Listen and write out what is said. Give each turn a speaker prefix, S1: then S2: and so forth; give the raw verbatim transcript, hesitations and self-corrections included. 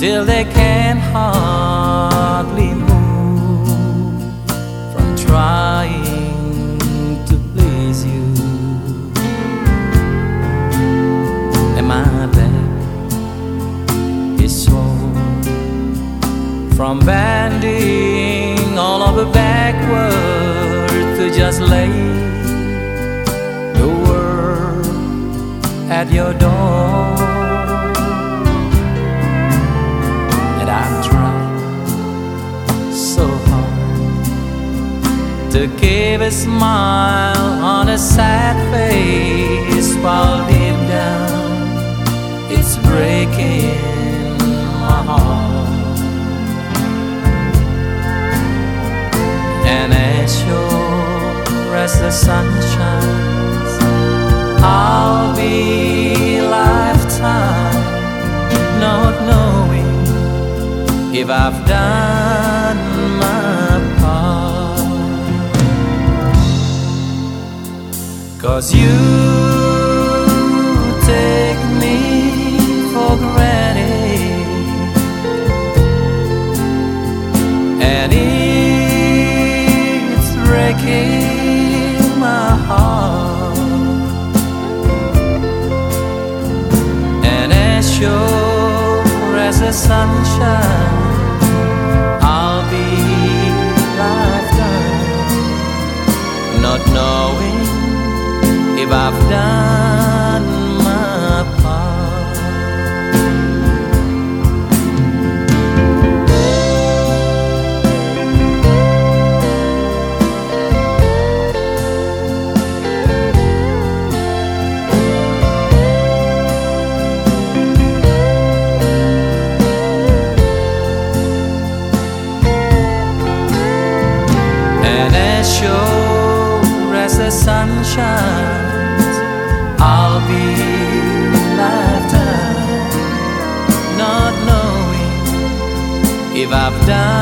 S1: till they can hardly move from trying to please you. And my back is sore from bending all over backward to just lay the world at your door. And I've tried so hard to keep a smile on a sad face, while deep down it's breaking my heart. And as sure as the sun shines, I'll be lifetime not knowing if I've done my part. 'Cause you take me for granted, and it's breaking my heart. And as sure as the sunshine, I'll be lifetime not knowing if I've done my part. And as sure as the sun shines, I'll be lifetime not knowing if I've done